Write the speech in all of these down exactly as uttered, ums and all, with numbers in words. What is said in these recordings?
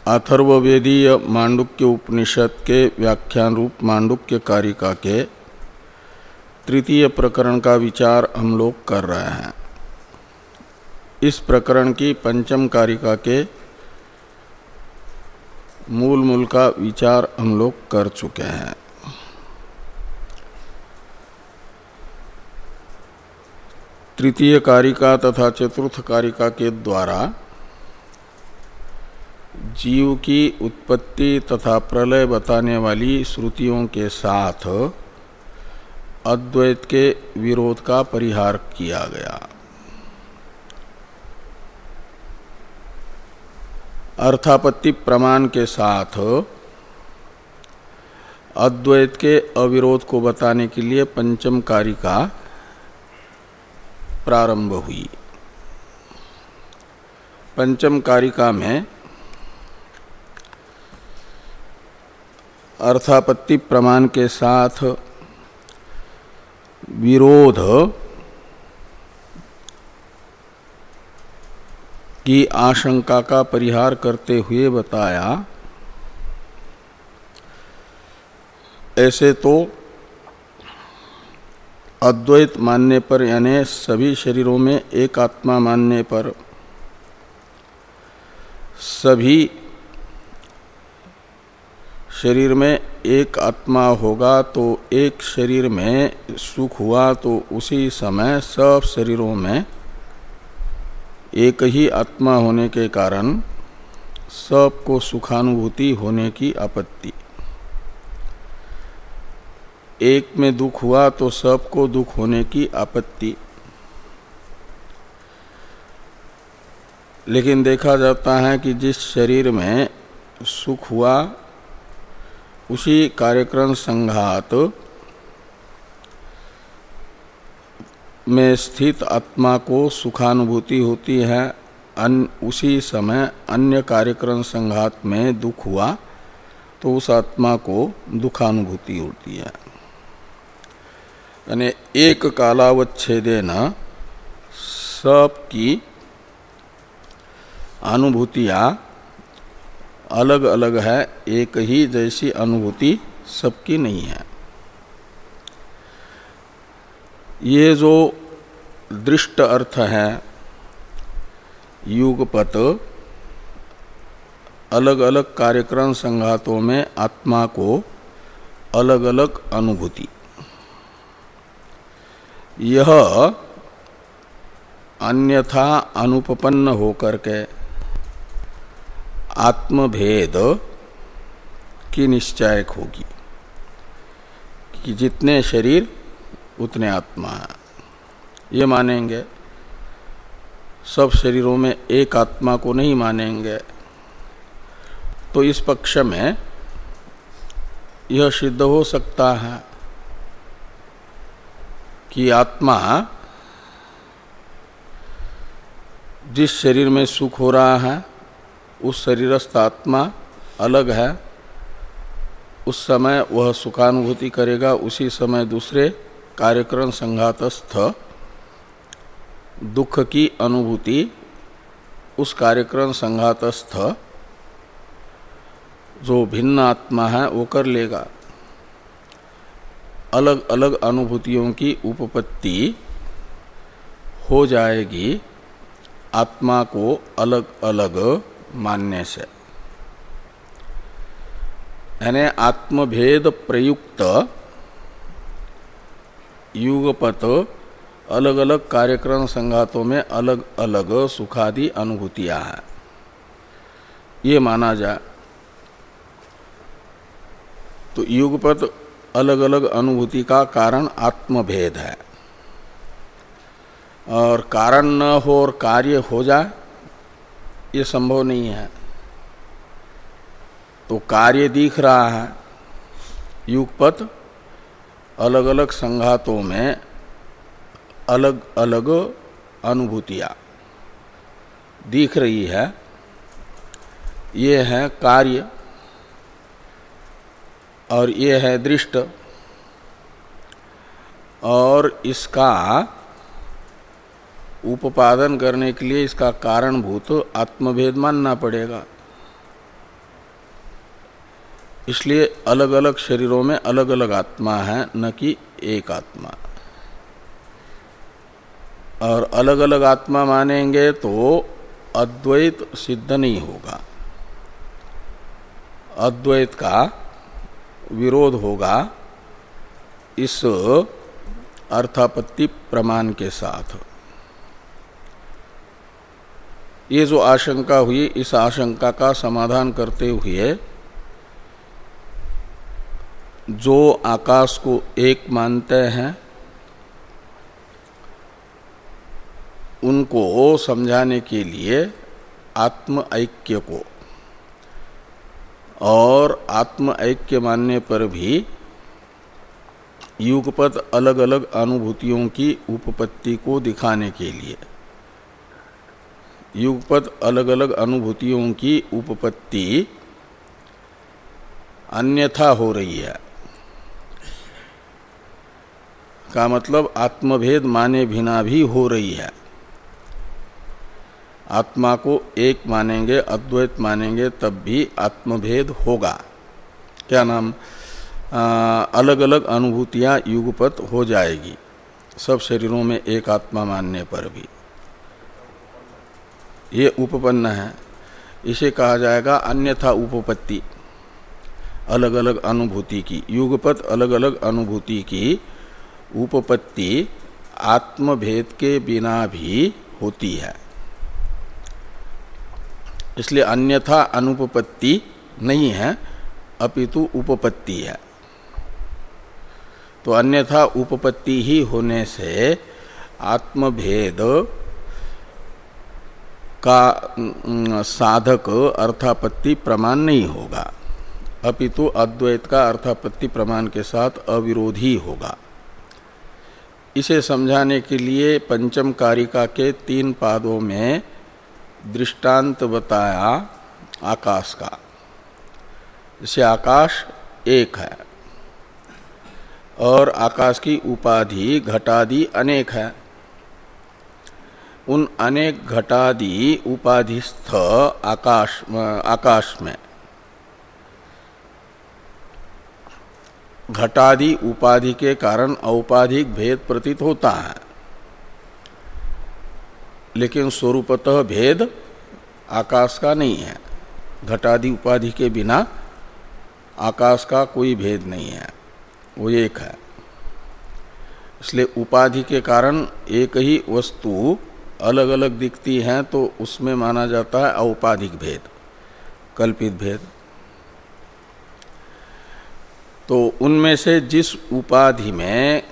अथर्ववेदीय मांडुक्य उपनिषद के व्याख्यान रूप मांडुक्य कारिका के तृतीय प्रकरण का विचार हम लोग कर रहे हैं। इस प्रकरण की पंचम कारिका के मूल मूल का विचार हम लोग कर चुके हैं। तृतीय कारिका तथा चतुर्थ कारिका के द्वारा जीव की उत्पत्ति तथा प्रलय बताने वाली श्रुतियों के साथ अद्वैत के विरोध का परिहार किया गया। अर्थापत्ति प्रमाण के साथ अद्वैत के अविरोध को बताने के लिए पंचम कारिका प्रारंभ हुई। पंचम कारिका में अर्थापत्ति प्रमाण के साथ विरोध की आशंका का परिहार करते हुए बताया, ऐसे तो अद्वैत मानने पर यानी सभी शरीरों में एक आत्मा मानने पर सभी शरीर में एक आत्मा होगा तो एक शरीर में सुख हुआ तो उसी समय सब शरीरों में एक ही आत्मा होने के कारण सबको सुखानुभूति होने की आपत्ति। एक में दुख हुआ तो सबको दुख होने की आपत्ति। लेकिन देखा जाता है कि जिस शरीर में सुख हुआ उसी कार्यक्रम संघात में स्थित आत्मा को सुखानुभूति होती है, अन, उसी समय अन्य कार्यक्रम संघात में दुख हुआ तो उस आत्मा को दुखानुभूति होती है। यानी एक कालावच्छेदेन सबकी अनुभूतियां अलग अलग है, एक ही जैसी अनुभूति सबकी नहीं है। ये जो दृष्ट अर्थ है युगपत, अलग अलग कार्यक्रम संघातों में आत्मा को अलग अलग अनुभूति, यह अन्यथा अनुपपन्न होकर के आत्मभेद की निश्चयक होगी कि जितने शरीर उतने आत्मा है। ये मानेंगे, सब शरीरों में एक आत्मा को नहीं मानेंगे। तो इस पक्ष में यह सिद्ध हो सकता है कि आत्मा जिस शरीर में सुख हो रहा है उस शरीरस्थ आत्मा अलग है, उस समय वह सुखानुभूति करेगा, उसी समय दूसरे कार्यक्रम संघातस्थ दुख की अनुभूति उस कार्यक्रम संघातस्थ जो भिन्न आत्मा है वो कर लेगा। अलग अलग अनुभूतियों की उपपत्ति हो जाएगी आत्मा को अलग अलग मानने से। यानी आत्मभेद प्रयुक्त युगपत अलग अलग कार्यक्रम संघातों में अलग अलग सुखादि अनुभूतियां हैं, ये माना जाए तो युगपत अलग अलग अनुभूति का कारण आत्मभेद है। और कारण न हो और कार्य हो जाए ये संभव नहीं है। तो कार्य दिख रहा है, युगपत अलग अलग संघातों में अलग अलग अनुभूतियां दिख रही है, ये है कार्य और ये है दृष्ट। और इसका उपादन करने के लिए इसका कारणभूत आत्मभेद मानना पड़ेगा। इसलिए अलग अलग शरीरों में अलग अलग आत्मा है, न कि एक आत्मा। और अलग अलग आत्मा मानेंगे तो अद्वैत सिद्ध नहीं होगा, अद्वैत का विरोध होगा इस अर्थापत्ति प्रमाण के साथ। ये जो आशंका हुई, इस आशंका का समाधान करते हुए जो आकाश को एक मानते हैं उनको समझाने के लिए आत्म ऐक्य को और आत्म ऐक्य मानने पर भी युगपत अलग अलग अनुभूतियों की उपपत्ति को दिखाने के लिए, युगपत अलग अलग अनुभूतियों की उपपत्ति अन्यथा हो रही है का मतलब आत्मभेद माने बिना भी हो रही है। आत्मा को एक मानेंगे, अद्वैत मानेंगे, तब भी आत्मभेद होगा। क्या नाम, आ, अलग अलग अनुभूतियां युगपत हो जाएगी सब शरीरों में एक आत्मा मानने पर भी। ये उपपन्न है, इसे कहा जाएगा अन्यथा उपपत्ति। अलग अलग अनुभूति की, युगपत अलग अलग अनुभूति की उपपत्ति आत्मभेद के बिना भी होती है, इसलिए अन्यथा अनुपपत्ति नहीं है, अपितु उपपत्ति है। तो अन्यथा उपपत्ति ही होने से आत्मभेद का साधक अर्थापत्ति प्रमाण नहीं होगा, अपितु अद्वैत का अर्थापत्ति प्रमाण के साथ अविरोधी होगा। इसे समझाने के लिए पंचम कारिका के तीन पादों में दृष्टांत बताया आकाश का। जैसे आकाश एक है और आकाश की उपाधि घटादि अनेक है। उन अनेक घटादि उपाधिस्थ आकाश आकाश में घटादि उपाधि के कारण औपाधिक भेद प्रतीत होता है, लेकिन स्वरूपतः भेद आकाश का नहीं है। घटादि उपाधि के बिना आकाश का कोई भेद नहीं है, वो एक है। इसलिए उपाधि के कारण एक ही वस्तु अलग अलग दिखती है तो उसमें माना जाता है औपाधिक भेद, कल्पित भेद। तो उनमें से जिस उपाधि में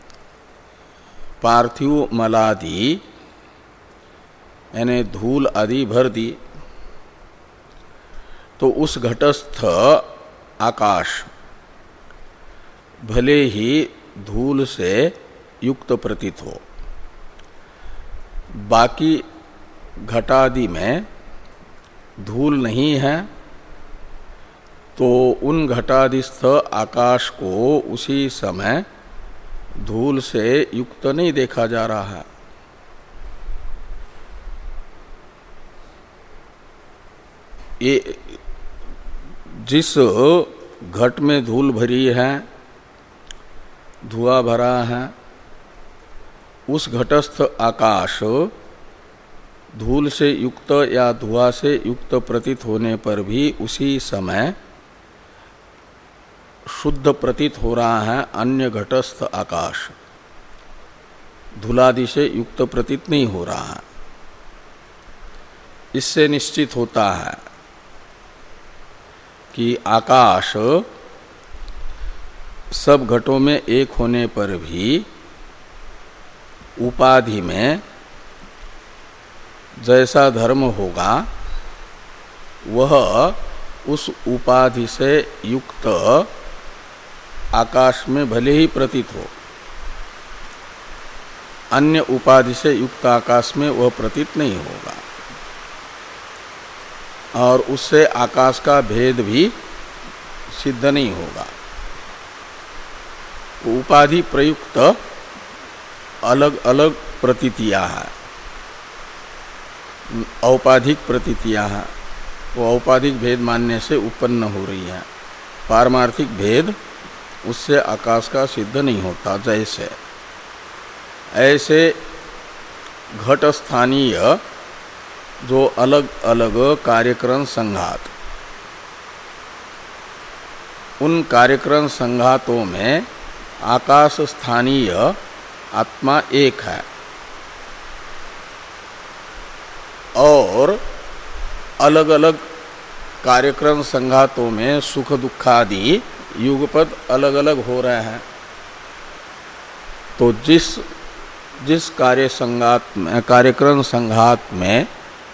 पार्थिव मलादि यानी धूल आदि भर दी, तो उस घटस्थ आकाश भले ही धूल से युक्त प्रतीत हो, बाकी घटादि में धूल नहीं है, तो उन घटादिस्थ आकाश को उसी समय धूल से युक्त नहीं देखा जा रहा है। ये जिस घट में धूल भरी है, धुआं भरा है, उस घटस्थ आकाश धूल से युक्त या धुआं से युक्त प्रतीत होने पर भी उसी समय शुद्ध प्रतीत हो रहा है अन्य घटस्थ आकाश, धूलादि से युक्त प्रतीत नहीं हो रहा है। इससे निश्चित होता है कि आकाश सब घटों में एक होने पर भी उपाधि में जैसा धर्म होगा वह उस उपाधि से युक्त आकाश में भले ही प्रतीत हो, अन्य उपाधि से युक्त आकाश में वह प्रतीत नहीं होगा, और उससे आकाश का भेद भी सिद्ध नहीं होगा। उपाधि प्रयुक्त अलग अलग प्रतीतियां हैं, औपाधिक प्रतीतियां हैं, वो औपाधिक भेद मानने से उत्पन्न हो रही हैं। पारमार्थिक भेद उससे आकाश का सिद्ध नहीं होता। जैसे ऐसे घट स्थानीय जो अलग अलग कार्यक्रम संघात, उन कार्यक्रम संघातों में आकाश स्थानीय आत्मा एक है और अलग अलग कार्यक्रम संघातों में सुख दुखादि युगपद अलग अलग हो रहे हैं। तो जिस जिस कार्य संघात में कार्यक्रम संघात में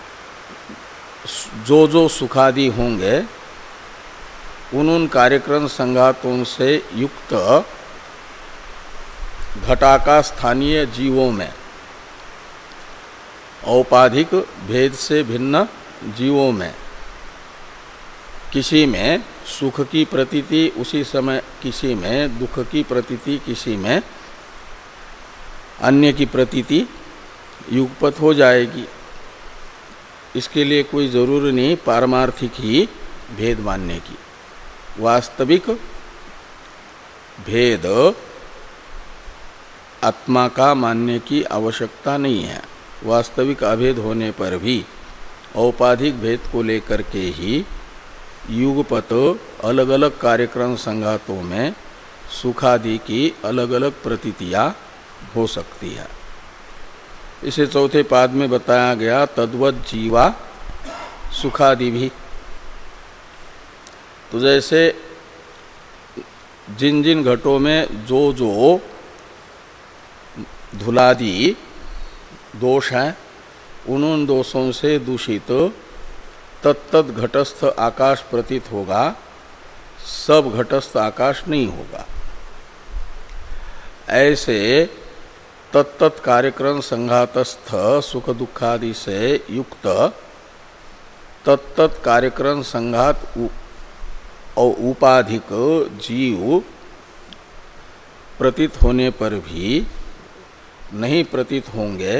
जो जो सुखादि होंगे उन उन कार्यक्रम संघातों से युक्त घटाका स्थानीय जीवों में, औपाधिक भेद से भिन्न जीवों में, किसी में सुख की प्रतीति उसी समय, किसी में दुख की प्रतीति, किसी में अन्य की प्रतीति युगपत हो जाएगी। इसके लिए कोई जरूरी नहीं पारमार्थिक ही भेद मानने की। वास्तविक भेद आत्मा का मानने की आवश्यकता नहीं है। वास्तविक अभेद होने पर भी औपाधिक भेद को लेकर के ही युगपत अलग अलग कार्यक्रम संघातों में सुखादि की अलग अलग प्रतीतियां हो सकती है। इसे चौथे पाद में बताया गया तद्वत जीवा सुखादि भी। तो जैसे जिन जिन घटों में जो जो धुलादि दोष हैं उन उन दोषों से दूषित तत्तद घटस्थ आकाश प्रतीत होगा, सब घटस्थ आकाश नहीं होगा। ऐसे तत्तत् कार्यक्रम संघातस्थ सुख दुखादि से युक्त तत्तत् कार्यक्रम संघात और उपाधिक जीव प्रतीत होने पर भी नहीं प्रतीत होंगे।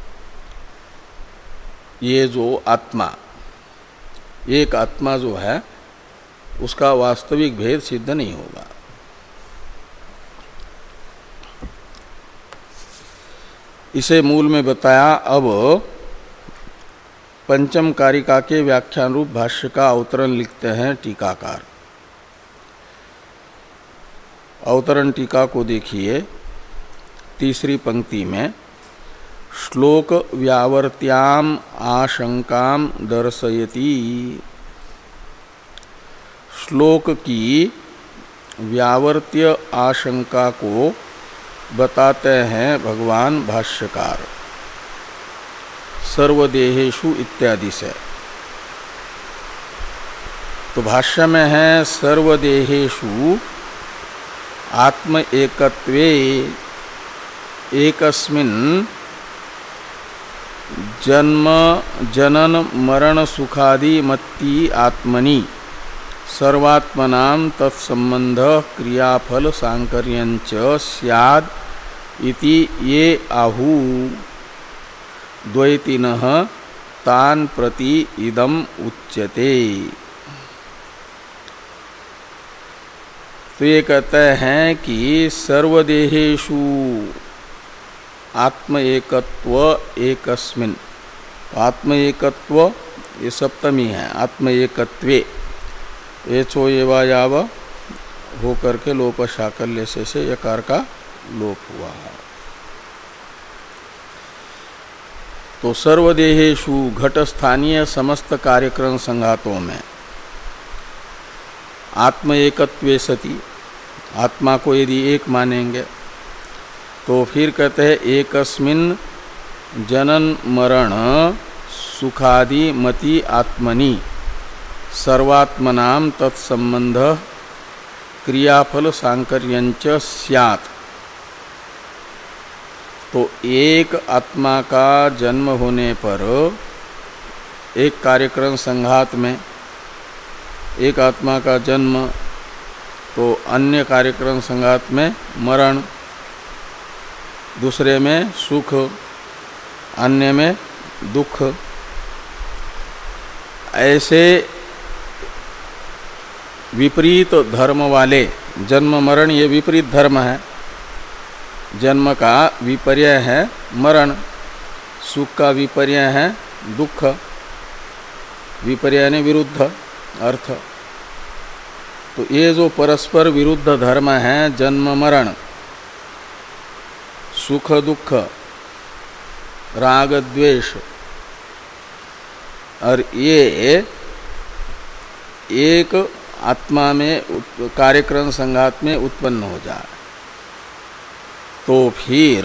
ये जो आत्मा, एक आत्मा जो है उसका वास्तविक भेद सिद्ध नहीं होगा। इसे मूल में बताया। अब पंचम कारिका के व्याख्यान रूप भाष्य का अवतरण लिखते हैं टीकाकार। अवतरण टीका को देखिए, तीसरी पंक्ति में श्लोक व्यावर्त्याम आशंकाम दर्शयति। श्लोक की व्यावर्त्य आशंका को बताते हैं भगवान भाष्यकार सर्वदेहेषु इत्यादि से। तो भाष्य में है सर्वदेहेषु आत्म एकत्वे एकस्मिन् जन्म जनन मरण सुखादि मत्ति आत्मनि सर्वात्मनां तत्संबंध क्रियाफल सांकर्यञ्च स्याद् इति ये आहु द्वैतिनः तान् प्रति इदम् उच्यते। तो ये कहते हैं कि सर्वदेहेषु आत्म एकत्व एकस्मिन्। आत्म एकत्व ये सप्तमी है, आत्म एकत्वे एचो एवा याव हो करके लोप शाकल्य से से यकार का लोप हुआ है। तो सर्वदेहेषु घट स्थानीय समस्त कार्यक्रम संघातों में आत्म एकत्वे सति, आत्मा को यदि एक मानेंगे तो फिर कहते हैं एकस्मिन् जनन मरण सुखादि मति आत्मनि सर्वात्मनां तत्संबंध क्रियाफल सांकर्यञ्च स्यात्। तो एक आत्मा का जन्म होने पर एक कार्यक्रम संघात में एक आत्मा का जन्म, तो अन्य कार्यक्रम संघात में मरण, दूसरे में सुख, अन्य में दुख। ऐसे विपरीत धर्म वाले, जन्म मरण ये विपरीत धर्म है। जन्म का विपर्य है मरण, सुख का विपर्य है दुख, विपर्य यानी विरुद्ध अर्थ। तो ये जो परस्पर विरुद्ध धर्म है, जन्म मरण, सुख दुख, राग द्वेष, और ये एक आत्मा में कार्यक्रम संघात में उत्पन्न हो जाए, तो फिर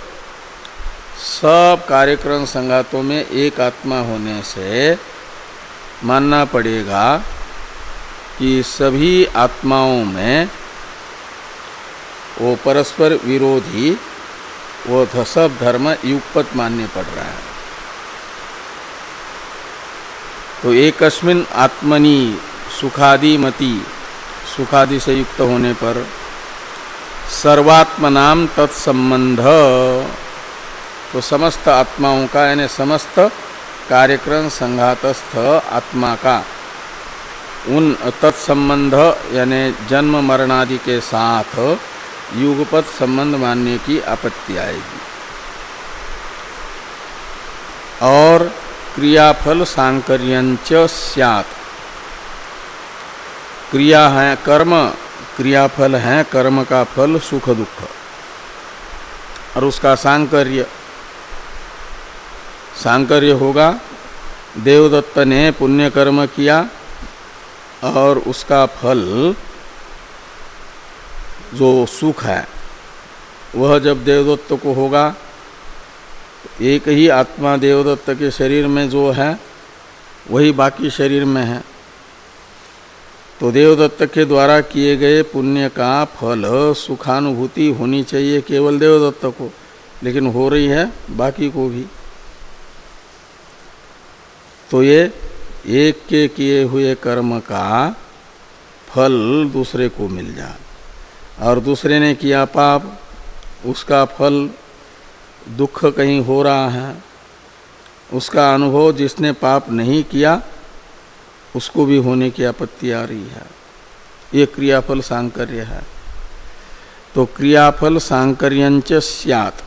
सब कार्यक्रम संघातों में एक आत्मा होने से मानना पड़ेगा कि सभी आत्माओं में वो परस्पर विरोधी वो सब धर्म युगपत मानने पड़ रहा है। तो एकस्मिन आत्मनि सुखादि मति, सुखादि से युक्त होने पर सर्वात्मनाम तत्संबंध, तो समस्त आत्माओं का यानी समस्त कार्यक्रम संघातस्थ आत्मा का उन तत्संबंध यानी जन्म मरणादि के साथ युगपत संबंध मानने की आपत्ति आएगी। और क्रियाफल सांकर्यंच स्यात्, क्रिया है कर्म, क्रियाफल है कर्म का फल सुख दुख, और उसका सांकर्य, सांकर्य होगा देवदत्त ने पुण्य कर्म किया और उसका फल जो सुख है वह जब देवदत्त को होगा, एक ही आत्मा देवदत्त के शरीर में जो है वही बाकी शरीर में है, तो देवदत्त के द्वारा किए गए पुण्य का फल सुखानुभूति होनी चाहिए केवल देवदत्त को, लेकिन हो रही है बाकी को भी। तो ये एक के किए हुए कर्म का फल दूसरे को मिल जाए, और दूसरे ने किया पाप, उसका फल दुख कहीं हो रहा है, उसका अनुभव जिसने पाप नहीं किया उसको भी होने की आपत्ति आ रही है। ये क्रियाफल सांकर्य है। तो क्रियाफल सांकर्यंच स्यात्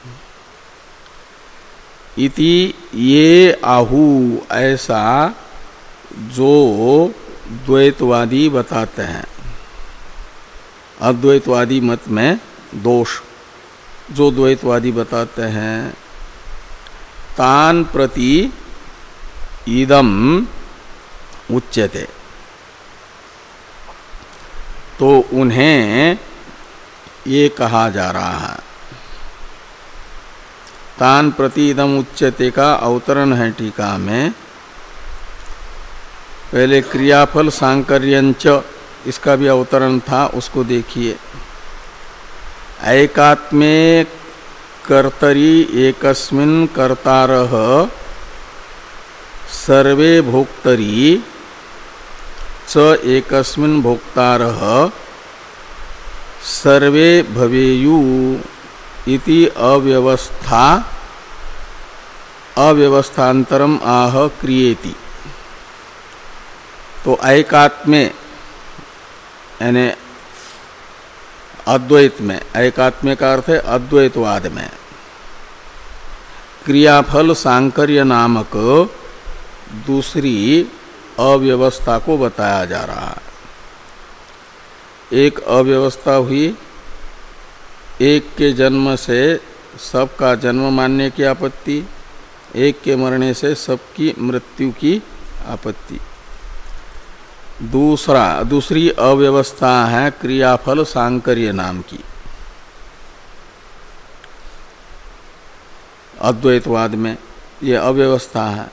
इति ये आहु, ऐसा जो द्वैतवादी बताते हैं, अद्वैतवादी मत में दोष जो द्वैतवादी बताते हैं, तान प्रति इदम उच्यते, तो उन्हें ये कहा जा रहा है। तान प्रति इदम उच्यते का अवतरण है टीका में। पहले क्रियाफल सांकर्यंच, इसका भी अवतरण था, उसको देखिए। एकात्मे कर्तरि एकस्मिन् कर्तारः सर्वे भोक्तरि च एकस्मिन् भोक्तारः सर्वे भवेयु इति अव्यवस्था अव्यवस्थान्तरम आह क्रियेति। तो एकात्मे यानी अद्वैत में, एकात्म्य का अर्थ है अद्वैतवाद में, क्रियाफल सांकर्य नामक दूसरी अव्यवस्था को बताया जा रहा है। एक अव्यवस्था हुई, एक के जन्म से सबका जन्म मानने की आपत्ति, एक के मरने से सबकी मृत्यु की आपत्ति। दूसरा दूसरी अव्यवस्था है क्रियाफल सांकर्य नाम की, अद्वैतवाद में ये अव्यवस्था है।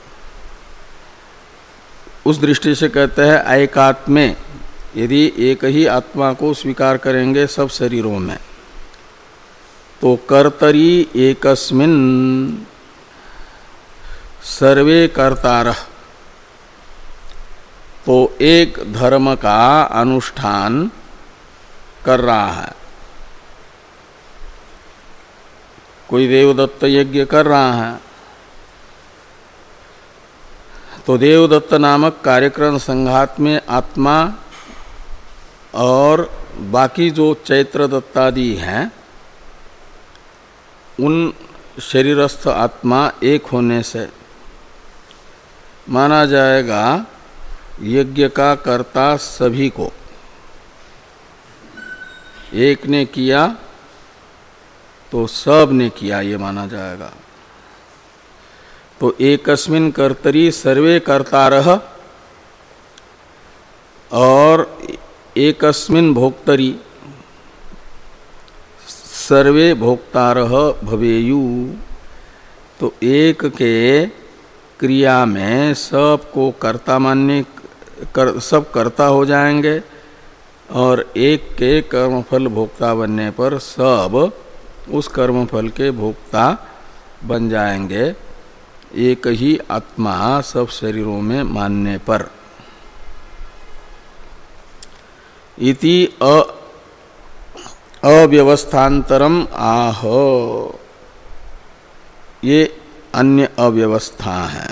उस दृष्टि से कहते हैं एकात्मे, यदि एक ही आत्मा को स्वीकार करेंगे सब शरीरों में, तो कर्तरि एकस्मिन् सर्वे कर्तारः, तो एक धर्म का अनुष्ठान कर रहा है। कोई देवदत्त यज्ञ कर रहा है, तो देवदत्त नामक कार्यक्रम संघात में आत्मा और बाकी जो चैत्र दत्तादि हैं उन शरीरस्थ आत्मा एक होने से माना जाएगा यज्ञ का कर्ता सभी को। एक ने किया तो सब ने किया ये माना जाएगा। तो एकस्मिन् कर्तरि सर्वे कर्तारः और एकस्मिन् भोक्तरि सर्वे भोक्तारः भवेयु। तो एक के क्रिया में सबको कर्ता मानने कर, सब कर्ता हो जाएंगे और एक के कर्मफल भोक्ता बनने पर सब उस कर्मफल के भोक्ता बन जाएंगे, एक ही आत्मा सब शरीरों में मानने पर। इति अव्यवस्थांतरम आह, ये अन्य अव्यवस्था है।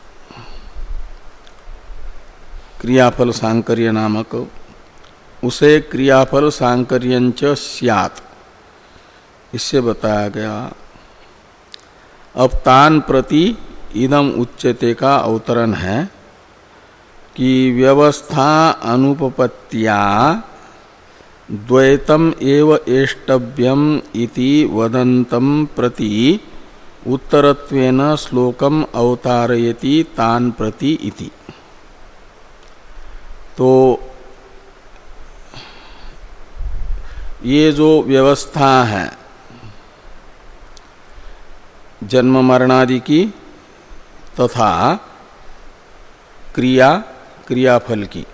क्रियाफल सांकर्य नामक, उसे क्रियाफल सांकर्यंच स्यात्, इससे बताया गया। अब तान प्रति इदम उच्यते का अवतरण है कि व्यवस्था अनुपपत्त्या द्वैतम एव एष्टव्यम इति वदन्तं प्रति उत्तरत्वेन श्लोकम अवतारयति तान प्रति इति। तो ये जो व्यवस्था है जन्म मरणादि की तथा क्रिया क्रियाफल की,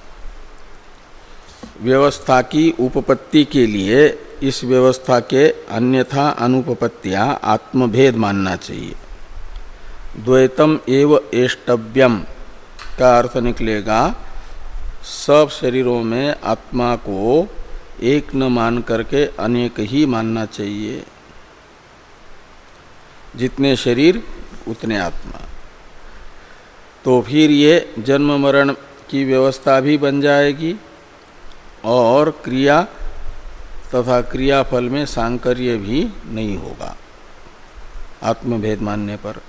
व्यवस्था की उपपत्ति के लिए इस व्यवस्था के अन्यथा अनुपपत्तियां आत्मभेद मानना चाहिए। द्वैतम एव एष्टव्यम का अर्थ निकलेगा सब शरीरों में आत्मा को एक न मान करके अनेक ही मानना चाहिए। जितने शरीर उतने आत्मा। तो फिर ये जन्म मरण की व्यवस्था भी बन जाएगी और क्रिया तथा क्रियाफल में सांकर्य भी नहीं होगा आत्मभेद मानने पर।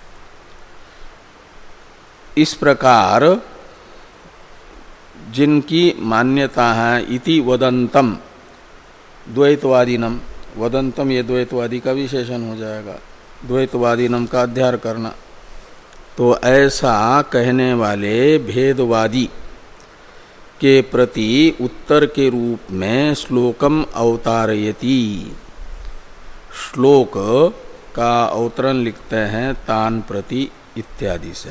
इस प्रकार जिनकी मान्यता है इति वदंतम द्वैतवादीनम, वदंतम ये द्वैतवादी का विशेषण हो जाएगा, द्वैतवादीनम का अध्यार करना। तो ऐसा कहने वाले भेदवादी के प्रति उत्तर के रूप में श्लोकम अवतारयति, श्लोक का अवतरण लिखते हैं तान प्रति इत्यादि से।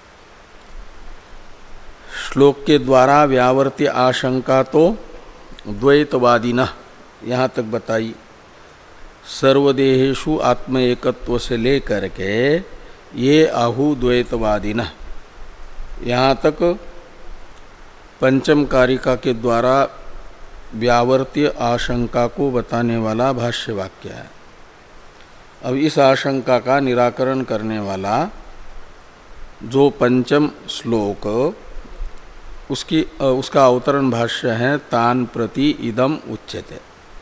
श्लोक के द्वारा व्यावर्त्य आशंका तो द्वैतवादिनः यहाँ तक बताई, सर्वदेहेषु आत्म एकत्व से लेकर के ये आहु द्वैतवादिनः, यहाँ तक पंचम कारिका के द्वारा व्यावर्त्य आशंका को बताने वाला भाष्य वाक्य है। अब इस आशंका का निराकरण करने वाला जो पंचम श्लोक उसकी उसका अवतरण भाष्य है तान प्रति इदम उच्यते।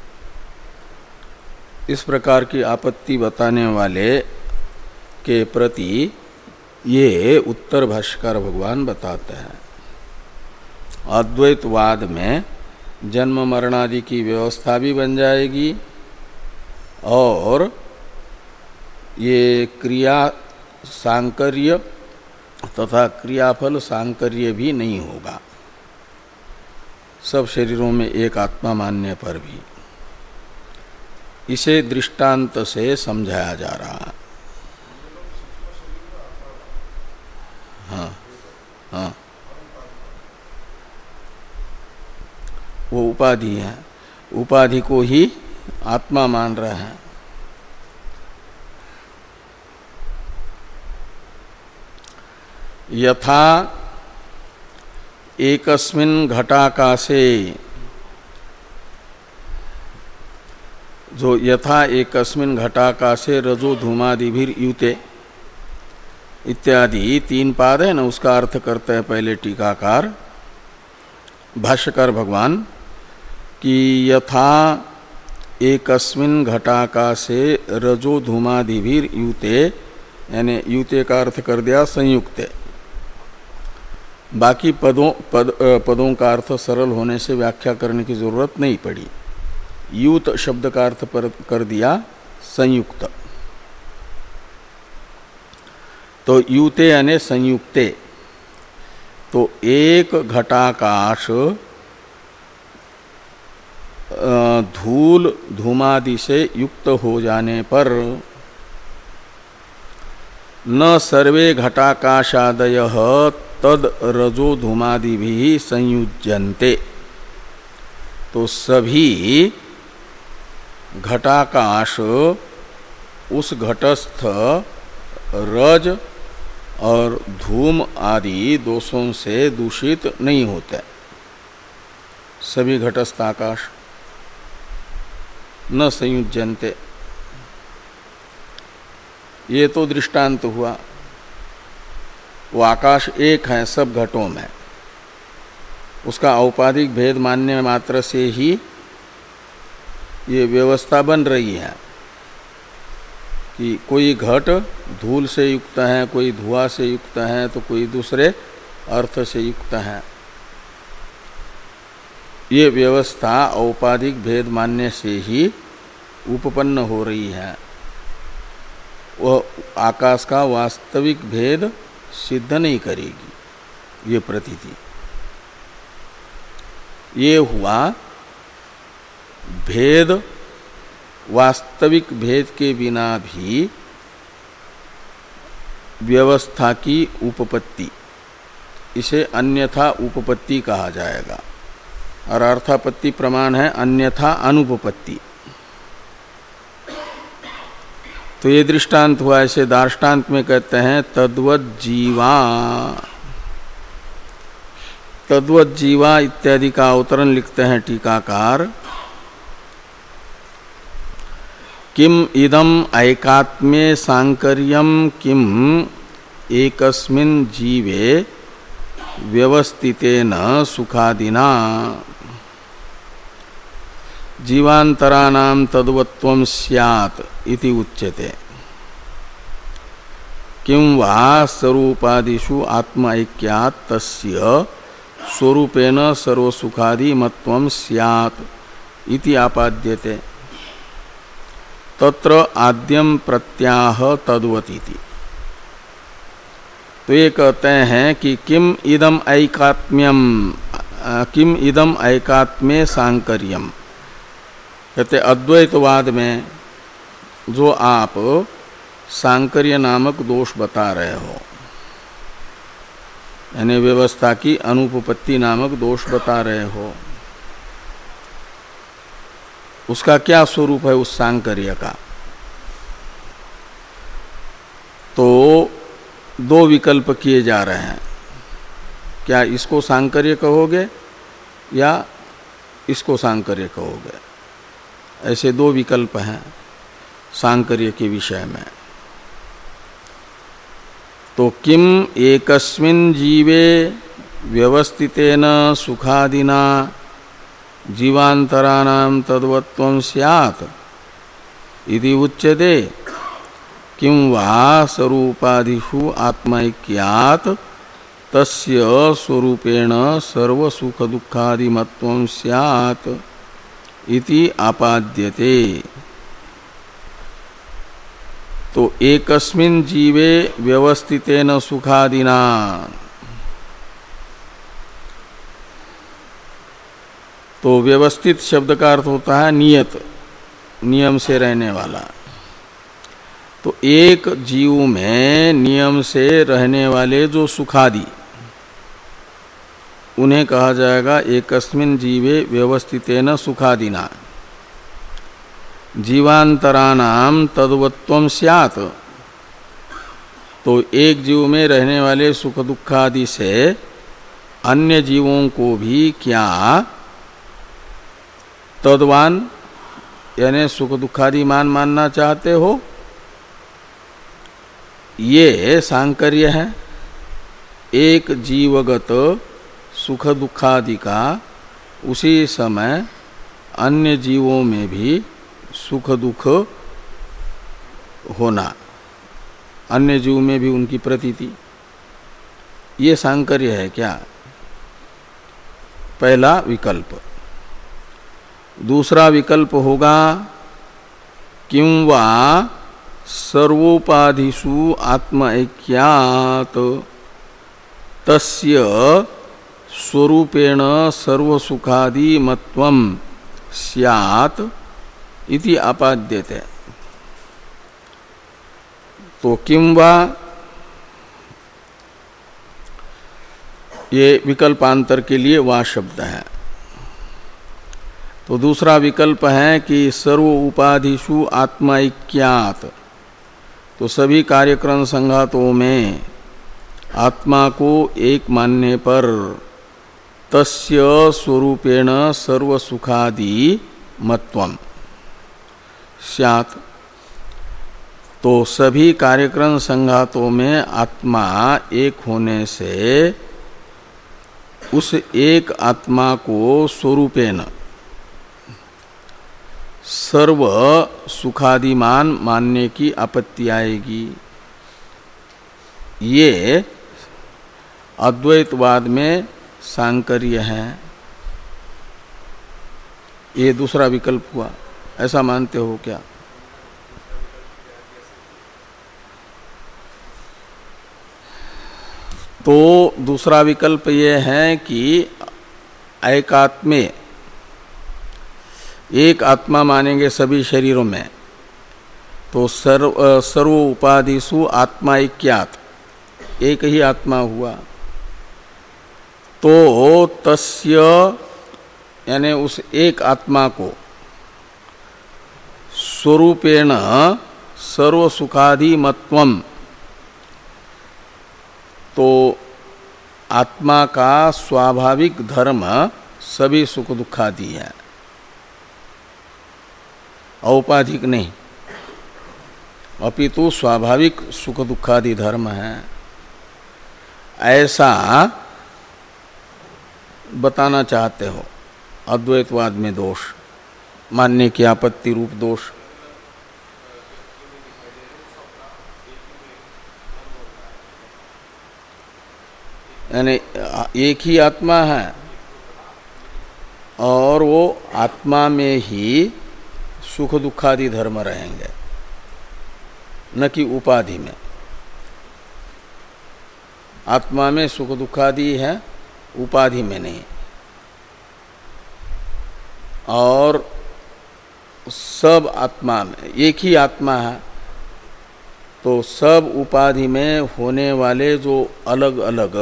इस प्रकार की आपत्ति बताने वाले के प्रति ये उत्तर भाष्यकार भगवान बताते हैं। अद्वैतवाद में जन्म मरणादि की व्यवस्था भी बन जाएगी और ये क्रिया सांकर्य तथा क्रियाफल सांकर्य भी नहीं होगा सब शरीरों में एक आत्मा मानने पर भी। इसे दृष्टांत से समझाया जा रहा है। हाँ हाँ, वो उपाधि है, उपाधि को ही आत्मा मान रहे हैं। यथा एकस्मिन् घटाकाशे, जो यथा एकस्मिन् घटाकाशे रजो धूमादिभिर युते इत्यादि तीन पाद है ना, उसका अर्थ करते हैं पहले टीकाकार। भाष्यकार भगवान कि यथा एकस्मिन् घटाकाशे रजो धूमादिभिर युते, यानी युते का अर्थ कर दिया संयुक्ते। बाकी पदों पद, पदों का अर्थ सरल होने से व्याख्या करने की जरूरत नहीं पड़ी। युत शब्द का अर्थ पर कर दिया संयुक्त। तो युते यानी संयुक्ते, तो एक घटाकाश धूल धूमादि से युक्त हो जाने पर न सर्वे घटाकाशादयः तद रजो धूमादि भी संयुज्यन्ते, तो सभी घटाकाश उस घटस्थ रज और धूम आदि दोषों से दूषित नहीं होते। सभी घटस्थ आकाश न संयुज्यन्ते, ये तो दृष्टांत हुआ। वो आकाश एक है सब घटों में, उसका औपाधिक भेद मानने मात्र से ही ये व्यवस्था बन रही है कि कोई घट धूल से युक्त है, कोई धुआं से युक्त है, तो कोई दूसरे अर्थ से युक्त है। ये व्यवस्था औपाधिक भेद मानने से ही उपपन्न हो रही है। वह आकाश का वास्तविक भेद सिद्ध नहीं करेगी ये प्रतीति। ये हुआ भेद, वास्तविक भेद के बिना भी व्यवस्था की उपपत्ति, इसे अन्यथा उपपत्ति कहा जाएगा। और अर्थापत्ति प्रमाण है अन्यथा अनुपपत्ति। तो ये दृष्टांत हुआ। ऐसे दार्ष्टान्त में कहते हैं तद्वत जीवा, तद्वत जीवा इत्यादि का अवतरण लिखते हैं टीकाकार। किम इदम ऐकात्म्ये सांकर्यम किम एकस्मिन् जीवे व्यवस्थितेन सुखादिना जीवांतराणां तद्वत्वं स्यात् इति उच्यते। किं वा स्वरूपादिषु आत्म ऐक्यात् तस्य स्वरूपेण सर्वसुखादि मत्वं स्यात् इति आपाद्यते। तत्र आद्यम प्रत्याह तद्वतीति। तो ये कहते हैं कि किम इदम ऐकात्म्यम, किम इदम ऐकात्म्ये सांकर्यम, कहते अद्वैतवाद में जो आप सांकर्य नामक दोष बता रहे हो, यानी व्यवस्था की अनुपपत्ति नामक दोष बता रहे हो, उसका क्या स्वरूप है उस सांकर्य का? तो दो विकल्प किए जा रहे हैं। क्या इसको सांकर्य कहोगे या इसको सांकर्य कहोगे? ऐसे दो विकल्प हैं सांकर्य के विषय में। तो किम एकस्मिन् जीवे व्यवस्थितेन सुखादिना जीवांतराणां तद्वत्वं स्यात् इति उच्यते। किं वा स्वरूपादिषु आत्मैक्यात् तस्य स्वरूपेण सर्वसुख दुःखादिमत्वं स्यात् इति आपाद्यते। तो एकस्मिन् जीवे व्यवस्थितेन सुखादिना, तो व्यवस्थित शब्द का अर्थ होता है नियत, नियम से रहने वाला। तो एक जीव में नियम से रहने वाले जो सुखादि, उन्हें कहा जाएगा एकस्मिन् जीवे व्यवस्थितेन सुखादिना जीवांतराणां तद्वत्वं स्यात्। तो एक जीव में रहने वाले सुख दुखादि से अन्य जीवों को भी क्या तद्वान यानी सुख दुखादि मान मानना चाहते हो? ये सांकर्य है। एक जीवगत सुख दुखादि का उसी समय अन्य जीवों में भी सुख दुख होना, अन्य जीव में भी उनकी प्रतीति, ये सांकर्य है क्या? पहला विकल्प। दूसरा विकल्प होगा किं वा सर्वोपाधिषु आत्मैक्यात् तस्य स्वरूपेण सर्वसुखादि मत्वं स्यात् इति आपाद्यते। तो किं वा, ये विकल्पांतर के लिए वा शब्द है। तो दूसरा विकल्प है कि सर्व उपाधिषु आत्मैक्यात्, तो सभी कार्यक्रम संघातों में आत्मा को एक मानने पर तस्य स्वरूपेण सर्व सुखादि मत्वम स्यात्, तो सभी कार्यक्रम संघातों में आत्मा एक होने से उस एक आत्मा को स्वरूपेण सर्व सुखादिमान मानने की आपत्ति आएगी। ये अद्वैतवाद में सांकर्य है। ये दूसरा विकल्प हुआ, ऐसा मानते हो क्या? तो दूसरा विकल्प ये है कि एकात्मे, एक आत्मा मानेंगे सभी शरीरों में, तो सर्व सर्व उपाधिषु आत्मैक्यात्, एक ही आत्मा हुआ, तो तस्य यानी उस एक आत्मा को स्वरूपेण सर्व सुखादि मत्वम, तो आत्मा का स्वाभाविक धर्म सभी सुख दुखादि है, औपाधिक नहीं, अपितु स्वाभाविक सुख दुखादि धर्म है, ऐसा बताना चाहते हो। अद्वैतवाद में दोष मानने की आपत्ति रूप दोष। यानी एक ही आत्मा है और वो आत्मा में ही सुख दुखादि धर्म रहेंगे, न कि उपाधि में। आत्मा में सुख दुखादि है, उपाधि में नहीं। और सब आत्मा में, एक ही आत्मा है, तो सब उपाधि में होने वाले जो अलग अलग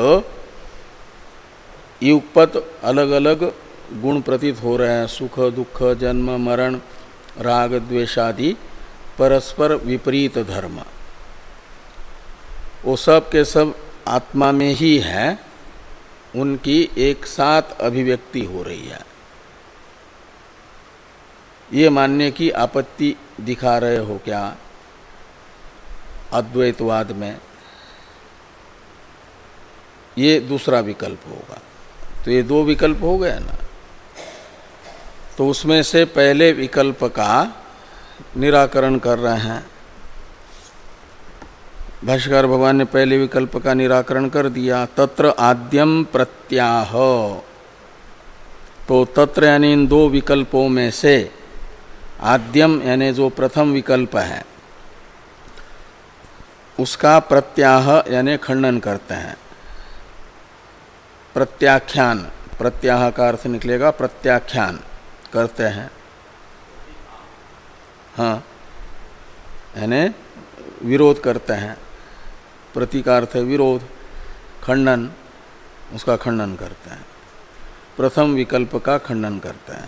युगपत अलग अलग गुण प्रतीत हो रहे हैं, सुख दुख जन्म मरण राग द्वेषादि परस्पर विपरीत धर्म, वो सब के सब आत्मा में ही है, उनकी एक साथ अभिव्यक्ति हो रही है। ये मानने की आपत्ति दिखा रहे हो क्या अद्वैतवाद में? ये दूसरा विकल्प होगा। तो ये दो विकल्प हो गए ना। तो उसमें से पहले विकल्प का निराकरण कर रहे हैं। भाष्यकार भगवान ने पहले विकल्प का निराकरण कर दिया। तत्र आद्यम प्रत्याह, तो तत्र यानी इन दो विकल्पों में से आद्यम यानी जो प्रथम विकल्प है उसका प्रत्याह यानी खंडन करते हैं। प्रत्याख्यान, प्रत्याह का अर्थ निकलेगा प्रत्याख्यान करते हैं। हाँ, यानी विरोध करते हैं। प्रति का अर्थ है विरोध, खंडन, उसका खंडन करते हैं। प्रथम विकल्प का खंडन करते हैं।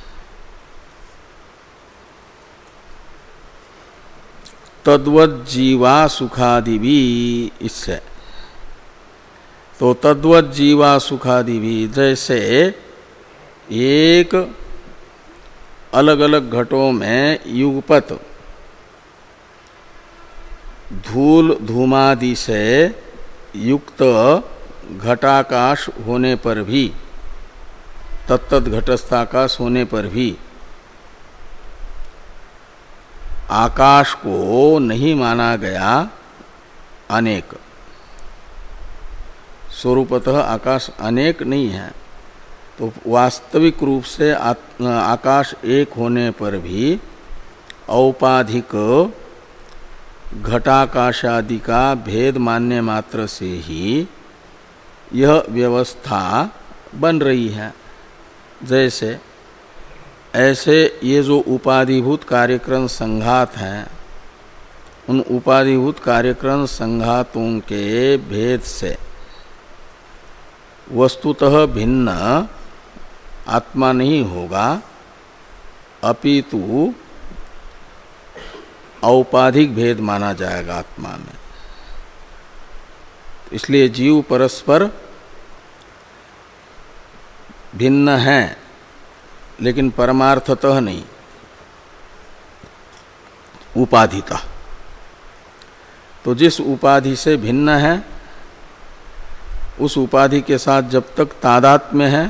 तद्वत जीवा सुखादि भी, इससे तो तद्वत जीवा सुखादि भी, जैसे एक अलग अलग घटों में युगपत धूल धूमादि से युक्त घटाकाश होने पर भी तत्तद घटस्थाकाश होने पर भी आकाश को नहीं माना गया अनेक। स्वरूपतः आकाश अनेक नहीं है, तो वास्तविक रूप से आकाश एक होने पर भी औपाधिक घटाकाशादि का भेद मानने मात्र से ही यह व्यवस्था बन रही है। जैसे ऐसे ये जो उपाधिभूत कार्यक्रम संघात हैं, उन उपाधिभूत कार्यक्रम संघातों के भेद से वस्तुतः भिन्न आत्मा नहीं होगा, अपितु औपाधिक भेद माना जाएगा आत्मा में। इसलिए जीव परस्पर भिन्न है, लेकिन परमार्थतः नहीं, उपाधितः। तो जिस उपाधि से भिन्न है, उस उपाधि के साथ जब तक तादात्म्य है,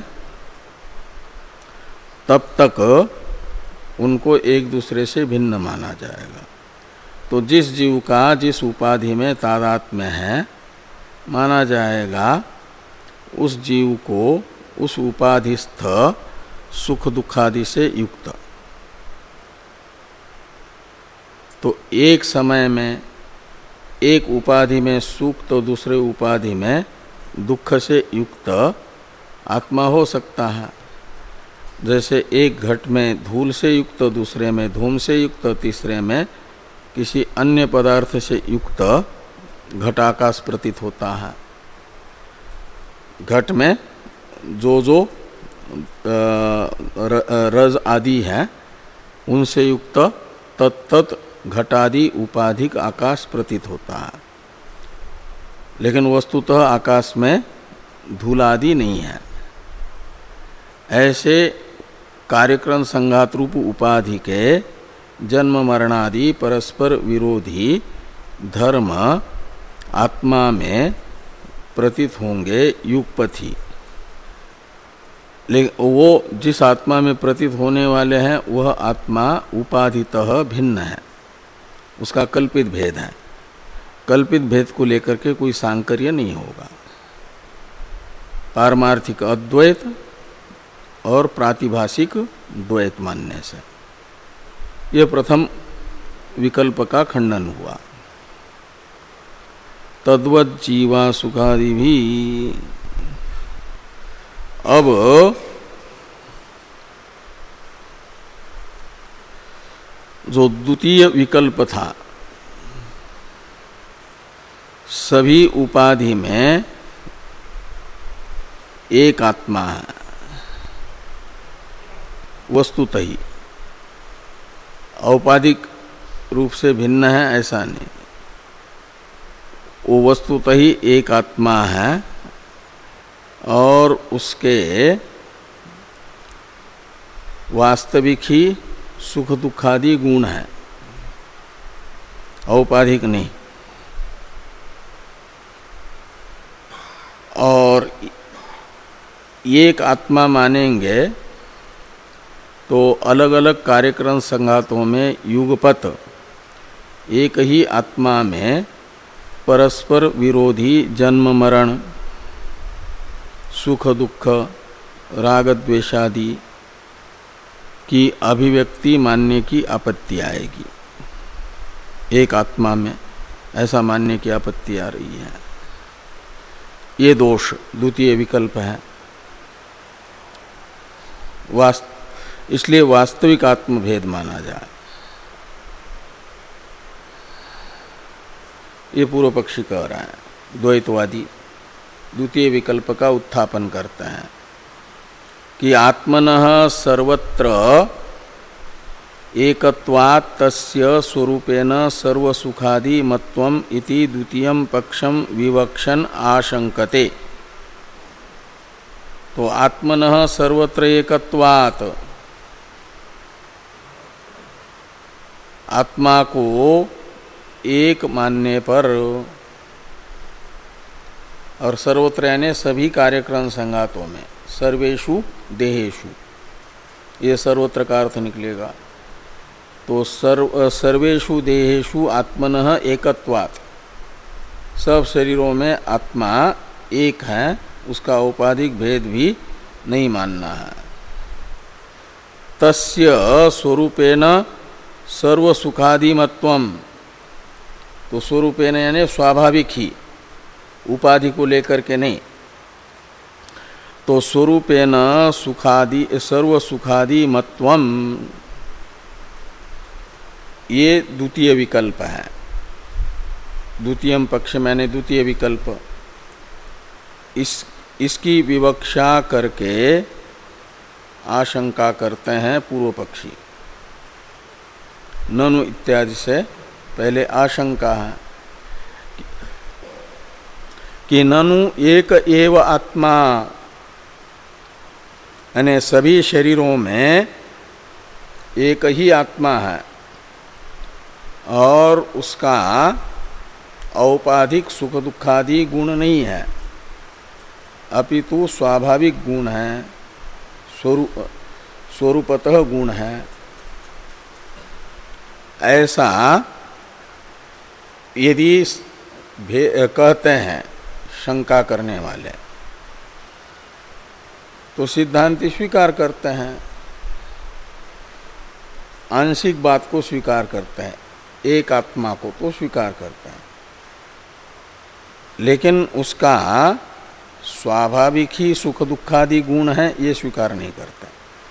तब तक उनको एक दूसरे से भिन्न माना जाएगा। तो जिस जीव का जिस उपाधि में तादात्म्य है, माना जाएगा उस जीव को उस उपाधिस्थ सुख दुखादि से युक्त। तो एक समय में एक उपाधि में सुख तो दूसरे उपाधि में दुख से युक्त आत्मा हो सकता है। जैसे एक घट में धूल से युक्त, दूसरे में धूम से युक्त, तीसरे में किसी अन्य पदार्थ से युक्त घटाकाश प्रतीत होता है। घट में जो जो रज आदि है उनसे युक्त तत्त घटादि उपाधिक आकाश प्रतीत होता है, लेकिन वस्तुतः आकाश में धूल आदि नहीं है। ऐसे कार्यक्रम संघात रूप उपाधि के जन्म मरणादि परस्पर विरोधी धर्म आत्मा में प्रतीत होंगे युगपथी, लेकिन वो जिस आत्मा में प्रतीत होने वाले हैं वह आत्मा उपाधितः भिन्न है, उसका कल्पित भेद है। कल्पित भेद को लेकर के कोई सांकर्य नहीं होगा। पारमार्थिक अद्वैत और प्रातिभाषिक द्वैत मानने से यह प्रथम विकल्प का खंडन हुआ। तद्वत जीवा सुखादि भी। अब जो द्वितीय विकल्प था, सभी उपाधि में एक आत्मा है, वस्तुतः ही औपाधिक रूप से भिन्न है ऐसा नहीं, वो वस्तुतः ही एक आत्मा है और उसके वास्तविक ही सुख दुखादि गुण है, औपाधिक नहीं। और एक आत्मा मानेंगे तो अलग अलग कार्यक्रम संघातों में युगपत एक ही आत्मा में परस्पर विरोधी जन्म मरण, सुख दुख, राग द्वेषादि की अभिव्यक्ति मानने की आपत्ति आएगी। एक आत्मा में ऐसा मानने की आपत्ति आ रही है। ये दोष द्वितीय विकल्प है। वास्त इसलिए वास्तविक आत्मभेद माना जाए, ये पूर्व पक्षी कह रहा है। द्वैतवादी द्वितीय विकल्प का उत्थापन करते हैं कि आत्मनः सर्वत्र एकत्वात् तस्य स्वरूपेण सर्वसुखादि मत्वम् इति द्वितीयं पक्षं विवक्षन् आशंकते। तो आत्मनः सर्वत्र एकत्वात्, आत्मा को एक मानने पर, और सर्वत्र यानी सभी कार्यक्रम संघातों में, सर्वेषु देहेषु, ये सर्वत्र का अर्थ निकलेगा। तो सर्व सर्वेषु देहेषु आत्मनः एकत्वात्, सब शरीरों में आत्मा एक है, उसका औपाधिक भेद भी नहीं मानना है। तस्य स्वरूपेण सर्व सुखादिमत्वम, तो स्वरूपेण यानी स्वाभाविक ही, उपाधि को लेकर के नहीं। तो स्वरूपेण सुखादि सर्व सुखादि मत्वम, ये द्वितीय विकल्प है। द्वितीयम पक्ष मैंने द्वितीय विकल्प, इस इसकी विवक्षा करके आशंका करते हैं पूर्व पक्षी। ननु इत्यादि से पहले आशंका है कि ननु एक एव आत्मा, यानी सभी शरीरों में एक ही आत्मा है और उसका औपाधिक सुख दुखादि गुण नहीं है, अपितु स्वाभाविक गुण है, स्वरूप स्वरूपतः गुण है। ऐसा यदि कहते हैं शंका करने वाले, तो सिद्धांती स्वीकार करते हैं, आंशिक बात को स्वीकार करते हैं, एक आत्मा को तो स्वीकार करते हैं, लेकिन उसका स्वाभाविक ही सुख दुखादि गुण है ये स्वीकार नहीं करते।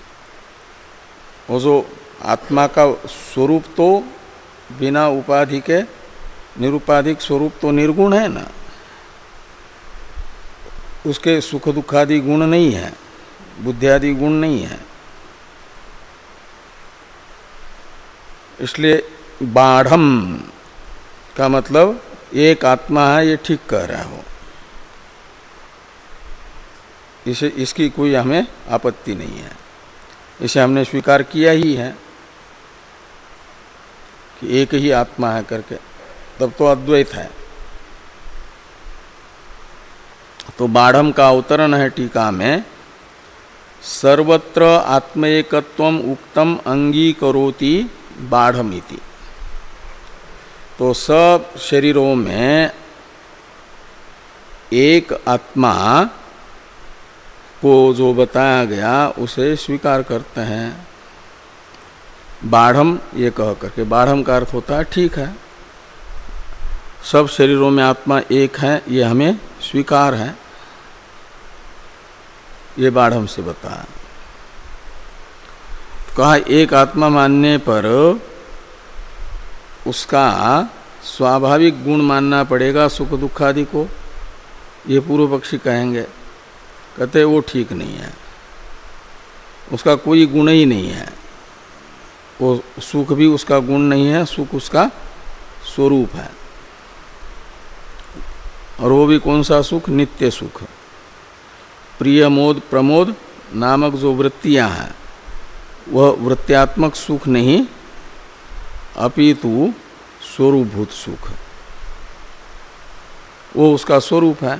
वो जो आत्मा का स्वरूप तो बिना उपाधि के निरुपाधिक स्वरूप तो निर्गुण है ना, उसके सुख दुखादि गुण नहीं है, बुद्धियादि गुण नहीं है। इसलिए बाढ़म का मतलब एक आत्मा है, ये ठीक कह रहा हो, इसे इसकी कोई हमें आपत्ति नहीं है, इसे हमने स्वीकार किया ही है कि एक ही आत्मा है करके, तब तो अद्वैत है। तो बाढ़म का अवतरण है टीका में, सर्वत्र आत्मएकत्वम उक्तम अंगीकरोति बाढ़मिति। तो सब शरीरों में एक आत्मा को जो बताया गया उसे स्वीकार करते हैं। बाढ़म ये कह करके, बाढ़म का अर्थ होता है ठीक है, सब शरीरों में आत्मा एक है, ये हमें स्वीकार है, ये बाढ़म से बताया। कहा एक आत्मा मानने पर उसका स्वाभाविक गुण मानना पड़ेगा सुख दुखादि को, ये पूर्व पक्षी कहेंगे। कहते वो ठीक नहीं है, उसका कोई गुण ही नहीं है, वो सुख भी उसका गुण नहीं है, सुख उसका स्वरूप है। और वो भी कौन सा सुख? नित्य सुख। प्रिय मोद प्रमोद नामक जो वृत्तियां हैं वह वृत्त्यात्मक सुख नहीं, अपितु स्वरूपभूत सुख, वो उसका स्वरूप है।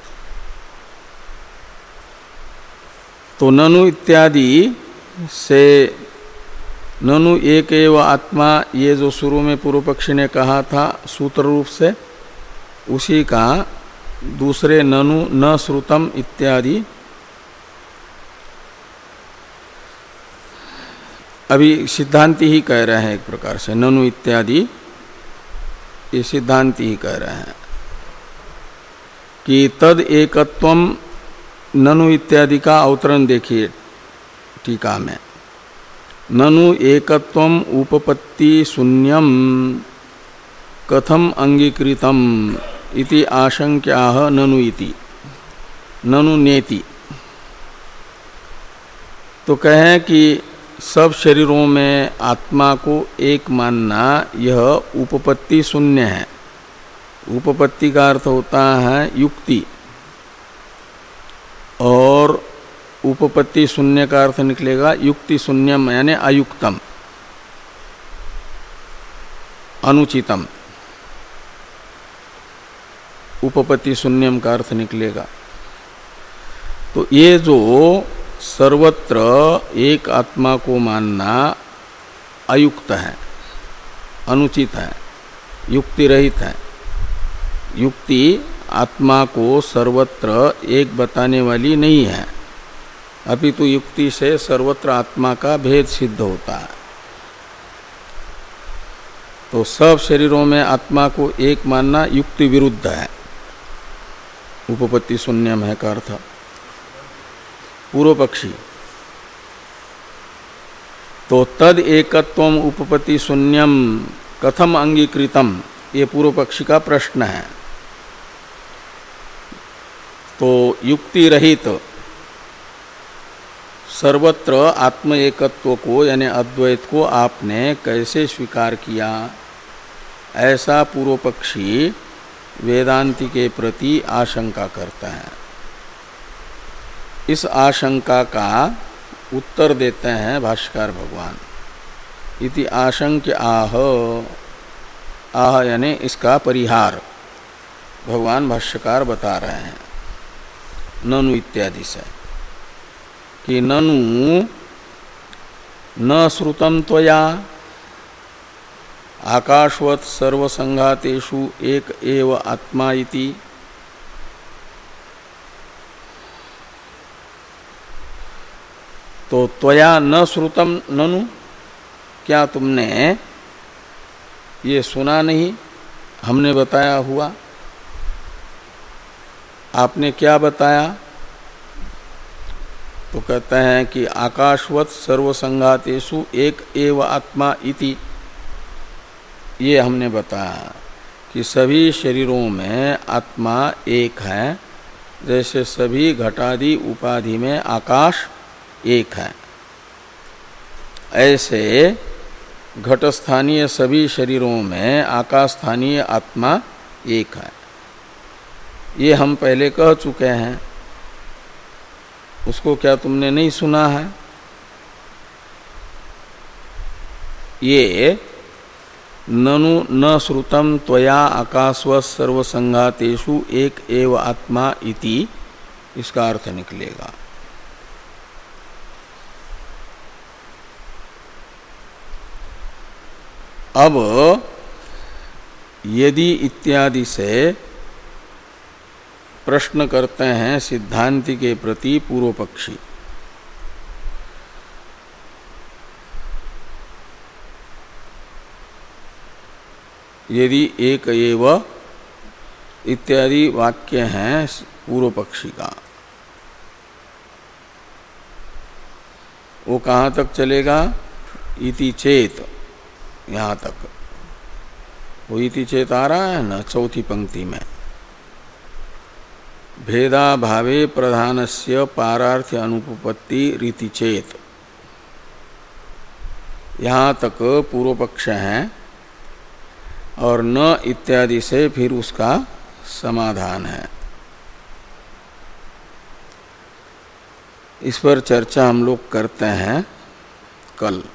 तो ननु इत्यादि से ननु एक एव आत्मा, ये जो शुरू में पूर्व पक्षी ने कहा था सूत्र रूप से, उसी का दूसरे ननु न श्रुतम इत्यादि अभी सिद्धांति ही कह रहे हैं एक प्रकार से। ननु इत्यादि ये सिद्धांति ही कह रहे हैं कि तद एकत्वम, ननु इत्यादि का अवतरण देखिए टीका में, ननु एकत्वम उपपत्ति शून्यम कथम अंगीकृतम इति आशंक्याः ननु इति ननु नेति। तो कहें कि सब शरीरों में आत्मा को एक मानना यह उपपत्ति शून्य है। उपपत्ति का अर्थ होता है युक्ति, और उपपत्ति शून्य का अर्थ निकलेगा युक्ति शून्यम यानी अयुक्तम, अनुचितम। उपपत्ति शून्यम का अर्थ निकलेगा। तो ये जो सर्वत्र एक आत्मा को मानना अयुक्त है, अनुचित है, युक्ति रहित है। युक्ति आत्मा को सर्वत्र एक बताने वाली नहीं है, अपितु युक्ति से सर्वत्र आत्मा का भेद सिद्ध होता है। तो सब शरीरों में आत्मा को एक मानना युक्ति विरुद्ध है। उपपत्ति शून्यम है का अर्थ पूर्व पक्षी। तो तद एकत्वम उपपत्ति शून्यम कथम अंगीकृतम, ये पूर्व पक्षी का प्रश्न है। तो युक्ति रहित सर्वत्र आत्म एकत्व को यानी अद्वैत को आपने कैसे स्वीकार किया, ऐसा पूर्व पक्षी वेदांति के प्रति आशंका करता है। इस आशंका का उत्तर देते हैं भाष्यकार भगवान। इति आशंक्य आह, आह यानी इसका परिहार भगवान भाष्यकार बता रहे हैं ननु इत्यादि से कि ननु न श्रुतम त्वया आकाशवत् सर्वसंघातेषु एक एव आत्मा इति। तो त्वया न श्रुतम ननु, क्या तुमने ये सुना नहीं, हमने बताया हुआ। आपने क्या बताया? तो कहते हैं कि आकाशवत् सर्वसंघातेषु एक एव आत्मा इति, ये हमने बताया कि सभी शरीरों में आत्मा एक है, जैसे सभी घटादि उपाधि में आकाश एक है, ऐसे घटस्थानीय सभी शरीरों में आकाश स्थानीय आत्मा एक है। ये हम पहले कह चुके हैं, उसको क्या तुमने नहीं सुना है? ये ननु न श्रुतम त्वया आकाशवत् सर्वसंघातेषु एक एव आत्मा इति, इसका अर्थ निकलेगा। अब यदि इत्यादि से प्रश्न करते हैं सिद्धांति के प्रति पूर्व पक्षी, यदि एक एव इत्यादि वाक्य हैं पूर्व पक्षी का, वो कहाँ तक चलेगा? इति चेत, यहाँ तक। वो इति चेत आ रहा है ना चौथी पंक्ति में, भेदा भावे प्रधानस्य पारार्थ्य अनुपपत्ति रीति चेत, यहाँ तक पूर्व पक्ष है और न इत्यादि से फिर उसका समाधान है। इस पर चर्चा हम लोग करते हैं कल।